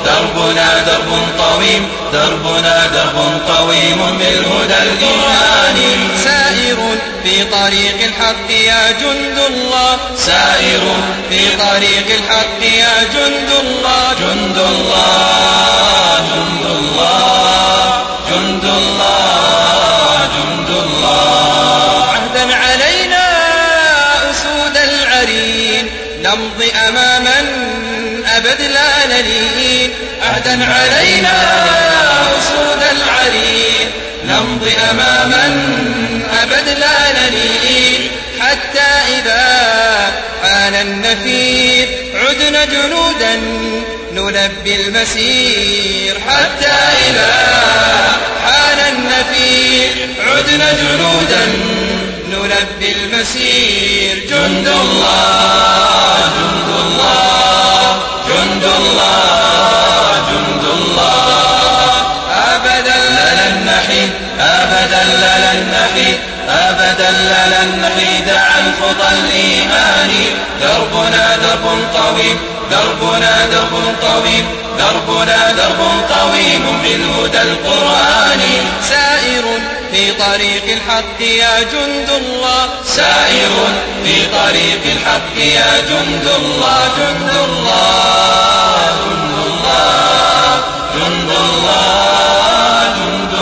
دربنا درب قويم، دربنا درب قويم بالهدى الإيماني. سائر في طريق الحق يا جند الله، سائر في طريق الحق يا جند الله، جند الله، جند الله، جند الله، جند الله. عهدا علينا أسود العرين، نمضي أماما أبد لا نلين. عهدا علينا أسود العرين، نمضي أماما أبد لا نلين. حتى إذا حان النفير عدنا جنودا نلبي المسير. حتى إذا حان النفير عدنا جنودا نلبي المسير. جند الله، جند الله، جند الله، جند الله. أبدا لن نحيد، أبدا لن نحيد، أبدا لن نحيد عن خطى الإيمان. دربنا درب قويم، دربنا درب قويم، دربنا درب قويم بالهدى القرآني. سائر في طريق الحق يا جند الله، سائر في طريق الحق يا جند الله، جند الله، جند الله، جند الله، جند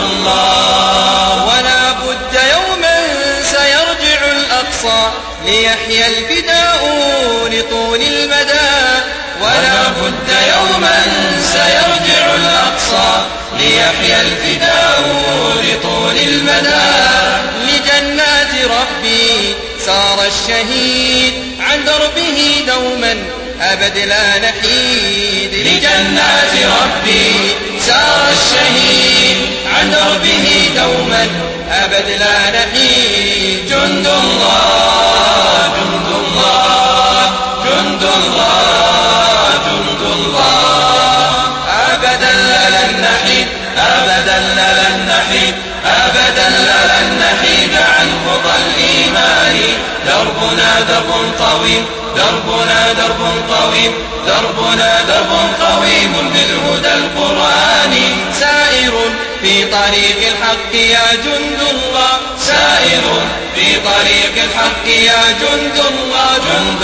الله. ولا بد يوما سيرجع الأقصى ليحيى الفداء لطول المدى. ولا بد يوما سيرجع الأقصى ليحيى الفداء لطول المدى. لجنات ربي سار الشهيد عن دربه دوما أبد لا نحيد. لجنات ربي سار الشهيد عن دربه دوما أبد لا نحيد. جند الله، جند الله، جند الله، جند الله. أبدا لن نحيد، أبدا لن نحيد، أبدا لن نحيد عن خطى الإيمان. دربنا درب قويم، دربنا درب قويم، دربنا درب قويم بالهدى القرآني. سائر في طريق الحق يا جند الله، سائر في طريق الحق يا جند الله، جند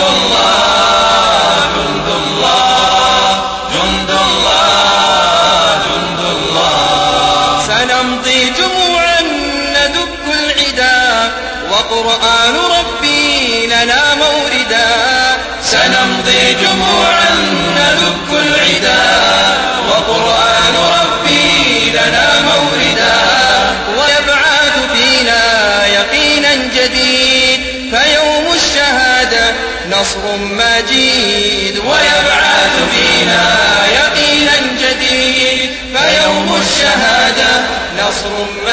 الله، جند الله، جند الله، جند الله. سنمضي جموعا ندك العدا وقرآن ربي لنا موردا. سنمضي جموعا ندك العدا وقرآن ربي لنا موردا. ويبعث فينا يقينا جديد فيوم الشهادة نصر مجيد. ويبعث فينا يقينا جديد فيوم الشهادة نصر